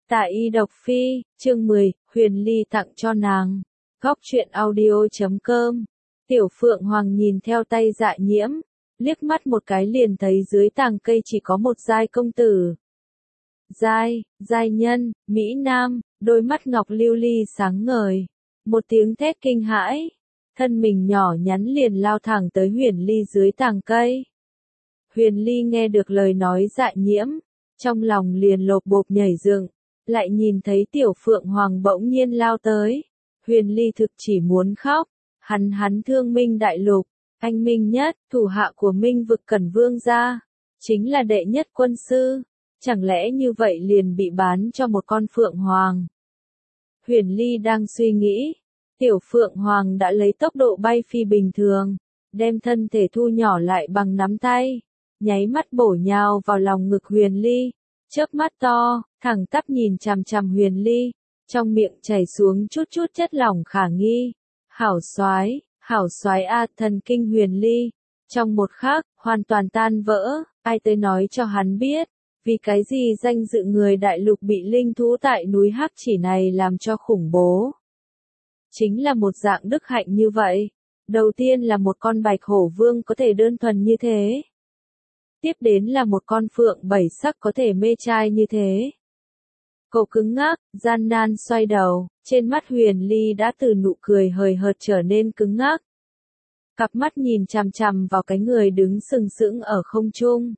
Tạ Y độc phi, chương 10, Huyền Ly tặng cho nàng. Góc truyện audio.com. Tiểu Phượng Hoàng nhìn theo tay Dạ Nhiễm, liếc mắt một cái liền thấy dưới tàng cây chỉ có một giai công tử. Giai nhân, Mỹ Nam, đôi mắt ngọc lưu ly sáng ngời. Một tiếng thét kinh hãi, thân mình nhỏ nhắn liền lao thẳng tới Huyền Ly dưới tàng cây. Huyền Ly nghe được lời nói Dạ Nhiễm, trong lòng liền lộp bộp nhảy dựng, lại nhìn thấy Tiểu Phượng Hoàng bỗng nhiên lao tới. Huyền Ly thực chỉ muốn khóc, hắn thương Minh đại lục, anh Minh nhất, thủ hạ của Minh vực Cẩn Vương gia, chính là đệ nhất quân sư, chẳng lẽ như vậy liền bị bán cho một con Phượng Hoàng? Huyền Ly đang suy nghĩ, Tiểu Phượng Hoàng đã lấy tốc độ bay phi bình thường, đem thân thể thu nhỏ lại bằng nắm tay, nháy mắt bổ nhào vào lòng ngực Huyền Ly, chớp mắt to, thẳng tắp nhìn chằm chằm Huyền Ly, trong miệng chảy xuống chút chất lỏng khả nghi. Hảo soái a, thần kinh Huyền Ly, trong một khắc, hoàn toàn tan vỡ, ai tới nói cho hắn biết, vì cái gì danh dự người đại lục bị linh thú tại núi Hắc Chỉ này làm cho khủng bố. Chính là một dạng đức hạnh như vậy, đầu tiên là một con bạch hổ vương có thể đơn thuần như thế. Tiếp đến là một con phượng bảy sắc có thể mê trai như thế. Cậu cứng ngắc, gian nan xoay đầu, trên mắt Huyền Ly đã từ nụ cười hời hợt trở nên cứng ngắc. Cặp mắt nhìn chằm chằm vào cái người đứng sừng sững ở không trung.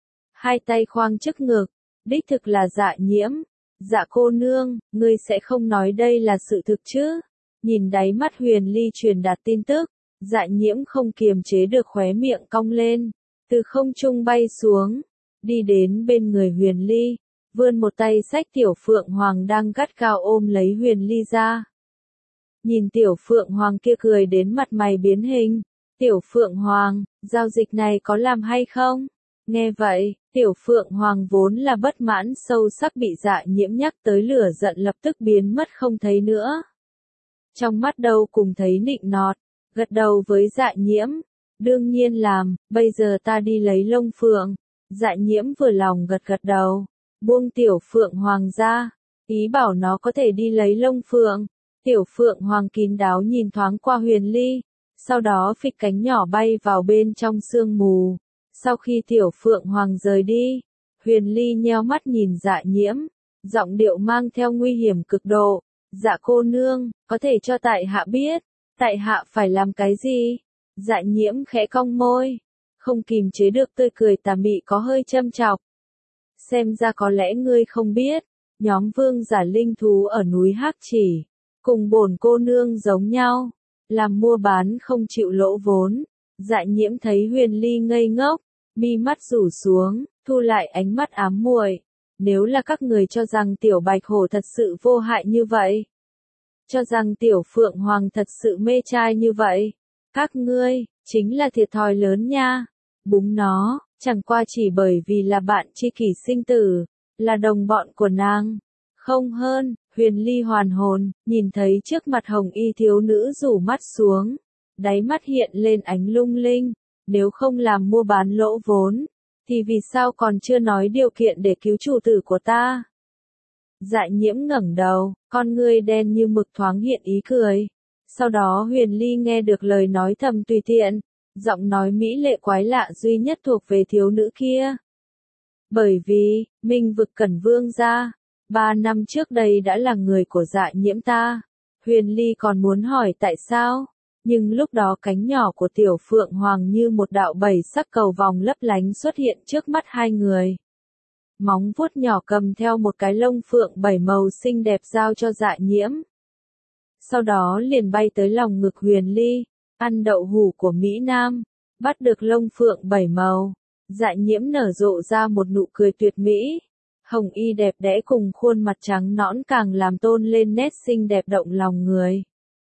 Hai tay khoang trước ngực, đích thực là Dạ Nhiễm. Dạ cô nương, ngươi sẽ không nói đây là sự thực chứ? Nhìn đáy mắt Huyền Ly truyền đạt tin tức, Dạ Nhiễm không kiềm chế được khóe miệng cong lên, từ không trung bay xuống, đi đến bên người Huyền Ly, vươn một tay xách Tiểu Phượng Hoàng đang gắt gao ôm lấy Huyền Ly ra. Nhìn Tiểu Phượng Hoàng kia cười đến mặt mày biến hình, Tiểu Phượng Hoàng, giao dịch này có làm hay không? Nghe vậy, Tiểu Phượng Hoàng vốn là bất mãn sâu sắc bị Dạ Nhiễm nhắc tới lửa giận lập tức biến mất không thấy nữa. Trong mắt đâu cùng thấy nịnh nọt, gật đầu với Dạ Nhiễm, đương nhiên làm, bây giờ ta đi lấy lông phượng. Dạ Nhiễm vừa lòng gật đầu, buông Tiểu Phượng Hoàng ra, ý bảo nó có thể đi lấy lông phượng. Tiểu Phượng Hoàng kín đáo nhìn thoáng qua Huyền Ly, sau đó phịch cánh nhỏ bay vào bên trong sương mù. Sau khi Tiểu Phượng Hoàng rời đi, Huyền Ly nheo mắt nhìn Dạ Nhiễm, giọng điệu mang theo nguy hiểm cực độ. Dạ cô nương, có thể cho tại hạ biết, tại hạ phải làm cái gì? Dạ Nhiễm khẽ cong môi, không kìm chế được tươi cười tà mị có hơi châm chọc. Xem ra có lẽ ngươi không biết, nhóm vương giả linh thú ở núi Hắc Chỉ, cùng bổn cô nương giống nhau, làm mua bán không chịu lỗ vốn. Dạ Nhiễm thấy Huyền Ly ngây ngốc, mi mắt rủ xuống, thu lại ánh mắt ám muội. Nếu là các người cho rằng Tiểu Bạch Hổ thật sự vô hại như vậy, cho rằng Tiểu Phượng Hoàng thật sự mê trai như vậy, các ngươi, chính là thiệt thòi lớn nha. Búng nó, chẳng qua chỉ bởi vì là bạn tri kỷ sinh tử, là đồng bọn của nàng. Không hơn, Huyền Ly hoàn hồn, nhìn thấy trước mặt hồng y thiếu nữ rủ mắt xuống, đáy mắt hiện lên ánh lung linh, nếu không làm mua bán lỗ vốn, thì vì sao còn chưa nói điều kiện để cứu chủ tử của ta? Dạ Nhiễm ngẩng đầu, con ngươi đen như mực thoáng hiện ý cười. Sau đó Huyền Ly nghe được lời nói thầm tùy tiện, giọng nói mỹ lệ quái lạ duy nhất thuộc về thiếu nữ kia. Bởi vì, Minh vực Cẩn Vương gia, 3 năm trước đây đã là người của Dạ Nhiễm ta. Huyền Ly còn muốn hỏi tại sao, nhưng lúc đó cánh nhỏ của Tiểu Phượng Hoàng như một đạo bảy sắc cầu vòng lấp lánh xuất hiện trước mắt hai người. Móng vuốt nhỏ cầm theo một cái lông phượng 7 màu xinh đẹp giao cho Dạ Nhiễm. Sau đó liền bay tới lòng ngực Huyền Ly, ăn đậu hũ của Mỹ Nam, bắt được lông phượng 7 màu. Dạ Nhiễm nở rộ ra một nụ cười tuyệt mỹ. Hồng y đẹp đẽ cùng khuôn mặt trắng nõn càng làm tôn lên nét xinh đẹp động lòng người.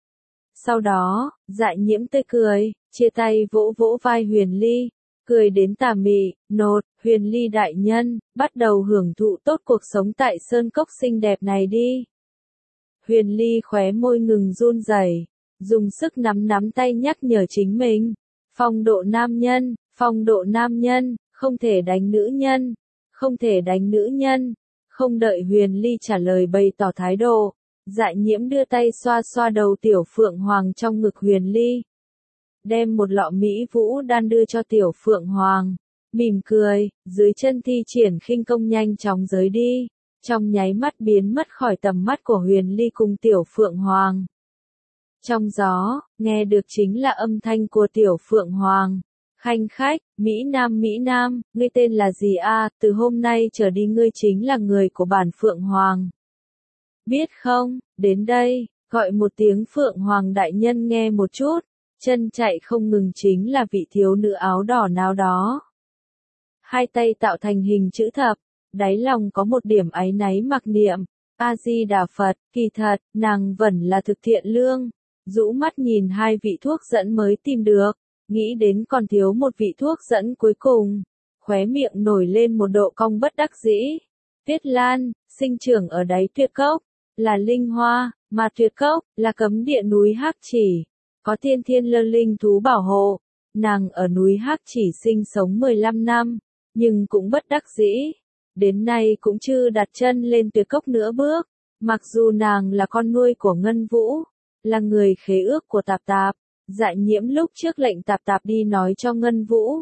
Sau đó, Dạ Nhiễm tươi cười, chia tay vỗ vỗ vai Huyền Ly, cười đến tà mị, nột, Huyền Ly đại nhân, bắt đầu hưởng thụ tốt cuộc sống tại sơn cốc xinh đẹp này đi. Huyền Ly khóe môi ngừng run rẩy, dùng sức nắm tay nhắc nhở chính mình. Phong độ nam nhân, không thể đánh nữ nhân, Không đợi Huyền Ly trả lời bày tỏ thái độ, Dạ Nhiễm đưa tay xoa xoa đầu Tiểu Phượng Hoàng trong ngực Huyền Ly. Đem một lọ Mỹ Vũ đan đưa cho Tiểu Phượng Hoàng. Mỉm cười, dưới chân thi triển khinh công nhanh chóng rời đi. Trong nháy mắt biến mất khỏi tầm mắt của Huyền Ly cùng Tiểu Phượng Hoàng. Trong gió, nghe được chính là âm thanh của Tiểu Phượng Hoàng. Khanh khách, Mỹ Nam, ngươi tên là gì a? Từ hôm nay trở đi ngươi chính là người của bản Phượng Hoàng. Biết không, đến đây, gọi một tiếng Phượng Hoàng đại nhân nghe một chút, chân chạy không ngừng chính là vị thiếu nữ áo đỏ nào đó. Hai tay tạo thành hình chữ thập, đáy lòng có một điểm áy náy mặc niệm, A-di-đà Phật, kỳ thật, nàng vẫn là thực thiện lương, rũ mắt nhìn hai vị thuốc dẫn mới tìm được, nghĩ đến còn thiếu một vị thuốc dẫn cuối cùng, khóe miệng nổi lên một độ cong bất đắc dĩ. Tuyết Lan, sinh trưởng ở đáy tuyệt cốc, là linh hoa, mà tuyệt cốc, là cấm địa núi Hắc Chỉ, có thiên thiên lơ linh thú bảo hộ, nàng ở núi Hắc Chỉ sinh sống 15 năm, nhưng cũng bất đắc dĩ, đến nay cũng chưa đặt chân lên tuyệt cốc nữa bước, mặc dù nàng là con nuôi của Ngân Vũ, là người khế ước của Tạp Tạp, Dạ Nhiễm lúc trước lệnh Tạp Tạp đi nói cho Ngân Vũ.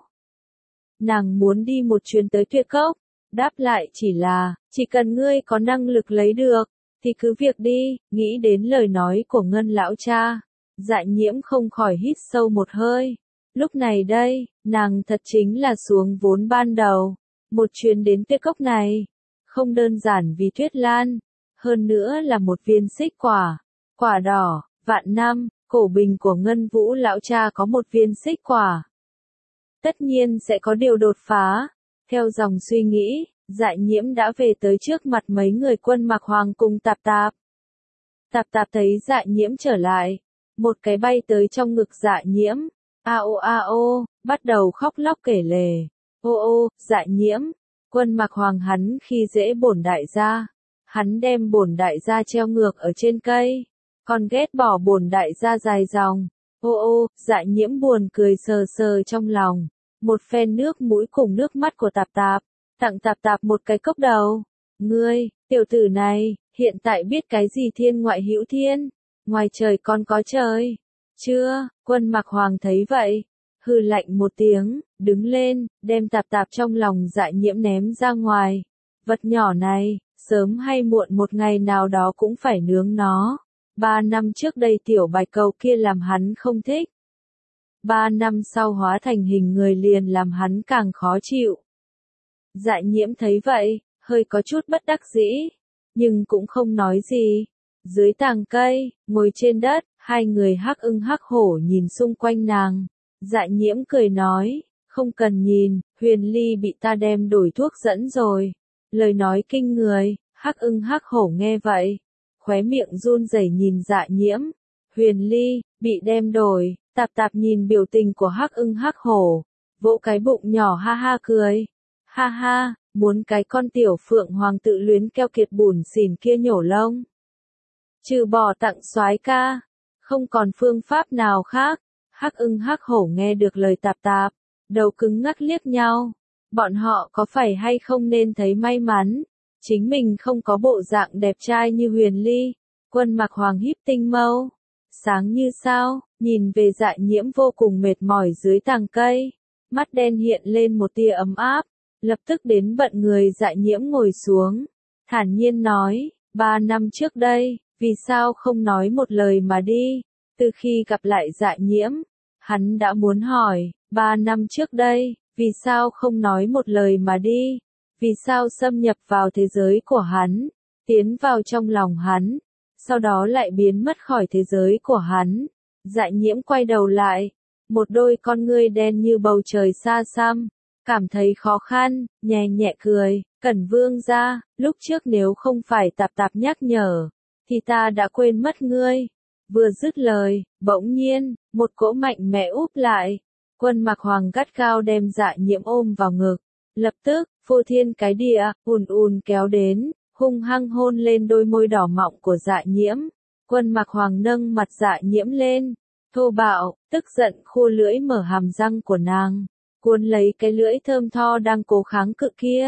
Nàng muốn đi một chuyến tới tuyệt cốc, đáp lại chỉ cần ngươi có năng lực lấy được, thì cứ việc đi, nghĩ đến lời nói của Ngân lão cha. Dạ Nhiễm không khỏi hít sâu một hơi. Lúc này đây, nàng thật chính là xuống vốn ban đầu. Một chuyến đến tuyệt cốc này, không đơn giản vì Tuyết Lan, hơn nữa là một viên xích quả, quả đỏ, vạn năm, cổ bình của Ngân Vũ lão cha có một viên xích quả. Tất nhiên sẽ có điều đột phá. Theo dòng suy nghĩ, Dạ Nhiễm đã về tới trước mặt mấy người Quân Mặc Hoàng cùng Tạp Tạp. Tạp Tạp thấy Dạ Nhiễm trở lại, một cái bay tới trong ngực Dạ Nhiễm, a ô, bắt đầu khóc lóc kể lể. Ô, Dạ Nhiễm, Quân Mặc Hoàng hắn khi dễ bổn đại gia, hắn đem bổn đại gia treo ngược ở trên cây, còn ghét bỏ bổn đại gia dài dòng. Ô, Dạ Nhiễm buồn cười sờ sờ trong lòng, một phen nước mũi cùng nước mắt của Tạp Tạp, tặng Tạp Tạp một cái cốc đầu. Ngươi, tiểu tử này, hiện tại biết cái gì thiên ngoại hữu thiên, ngoài trời còn có trời. Chưa, Quân Mặc Hoàng thấy vậy, hừ lạnh một tiếng, đứng lên, đem Tạp Tạp trong lòng Dạ Nhiễm ném ra ngoài. Vật nhỏ này, sớm hay muộn một ngày nào đó cũng phải nướng nó. 3 năm trước đây tiểu bạch cầu kia làm hắn không thích. 3 năm sau hóa thành hình người liền làm hắn càng khó chịu. Dạ Nhiễm thấy vậy, hơi có chút bất đắc dĩ, nhưng cũng không nói gì. Dưới tàng cây, ngồi trên đất, hai người Hắc Ưng Hắc Hổ nhìn xung quanh nàng. Dạ Nhiễm cười nói, không cần nhìn, Huyền Ly bị ta đem đổi thuốc dẫn rồi. Lời nói kinh người, Hắc Ưng Hắc Hổ nghe vậy, khóe miệng run rẩy nhìn Dạ Nhiễm. Huyền Ly, bị đem đổi. Tạp Tạp nhìn biểu tình của Hắc Ưng Hắc Hổ, vỗ cái bụng nhỏ ha ha cười. Ha ha, muốn cái con tiểu Phượng Hoàng tự luyến keo kiệt bùn xỉn kia nhổ lông. Trừ bỏ tặng soái ca, không còn phương pháp nào khác. Hắc Ưng Hắc Hổ nghe được lời Tạp Tạp, đầu cứng ngắc liếc nhau. Bọn họ có phải hay không nên thấy may mắn, chính mình không có bộ dạng đẹp trai như Huyền Ly. Quân Mặc Hoàng híp tinh mâu, sáng như sao, nhìn về Dạ Nhiễm vô cùng mệt mỏi dưới tàng cây, mắt đen hiện lên một tia ấm áp, lập tức đến bận người Dạ Nhiễm ngồi xuống, thản nhiên nói, 3 năm trước đây, vì sao không nói một lời mà đi. Từ khi gặp lại Dạ Nhiễm, hắn đã muốn hỏi, 3 năm trước đây, vì sao không nói một lời mà đi, vì sao xâm nhập vào thế giới của hắn, tiến vào trong lòng hắn, sau đó lại biến mất khỏi thế giới của hắn. Dạ Nhiễm quay đầu lại, một đôi con ngươi đen như bầu trời xa xăm, cảm thấy khó khăn, nhẹ cười, Cẩn Vương gia, lúc trước nếu không phải Tạp Tạp nhắc nhở, thì ta đã quên mất ngươi. Vừa dứt lời, bỗng nhiên, một cỗ mạnh mẽ úp lại, Quân Mặc Hoàng gắt gao đem Dạ Nhiễm ôm vào ngực, lập tức, phô thiên cái địa, ùn kéo đến, hung hăng hôn lên đôi môi đỏ mọng của Dạ Nhiễm. Quân Mặc Hoàng nâng mặt Dạ Nhiễm lên, thô bạo, tức giận khua lưỡi mở hàm răng của nàng, cuốn lấy cái lưỡi thơm tho đang cố kháng cự kia,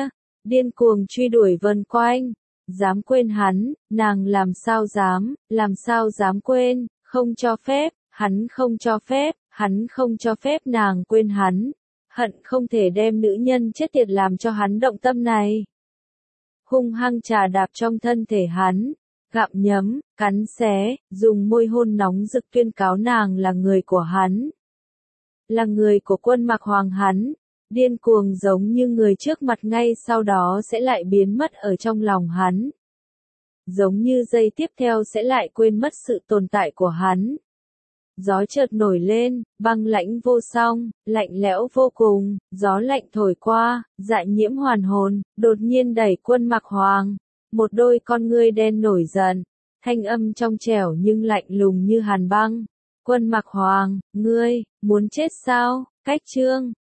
điên cuồng truy đuổi vần quanh. Dám quên hắn, nàng làm sao dám quên, không cho phép, hắn không cho phép nàng quên hắn. Hận không thể đem nữ nhân chết tiệt làm cho hắn động tâm này. Hung hăng trà đạp trong thân thể hắn, gặm nhấm, cắn xé, dùng môi hôn nóng rực tuyên cáo nàng là người của hắn. Là người của Quân Mặc Hoàng hắn, điên cuồng giống như người trước mặt ngay sau đó sẽ lại biến mất ở trong lòng hắn. Giống như giây tiếp theo sẽ lại quên mất sự tồn tại của hắn. Gió chợt nổi lên, băng lãnh vô song, lạnh lẽo vô cùng, gió lạnh thổi qua, Dạ Nhiễm hoàn hồn, đột nhiên đẩy Quân Mặc Hoàng. Một đôi con ngươi đen nổi giận, thanh âm trong trẻo nhưng lạnh lùng như hàn băng. Quân Mặc Hoàng, ngươi, muốn chết sao? Cách chương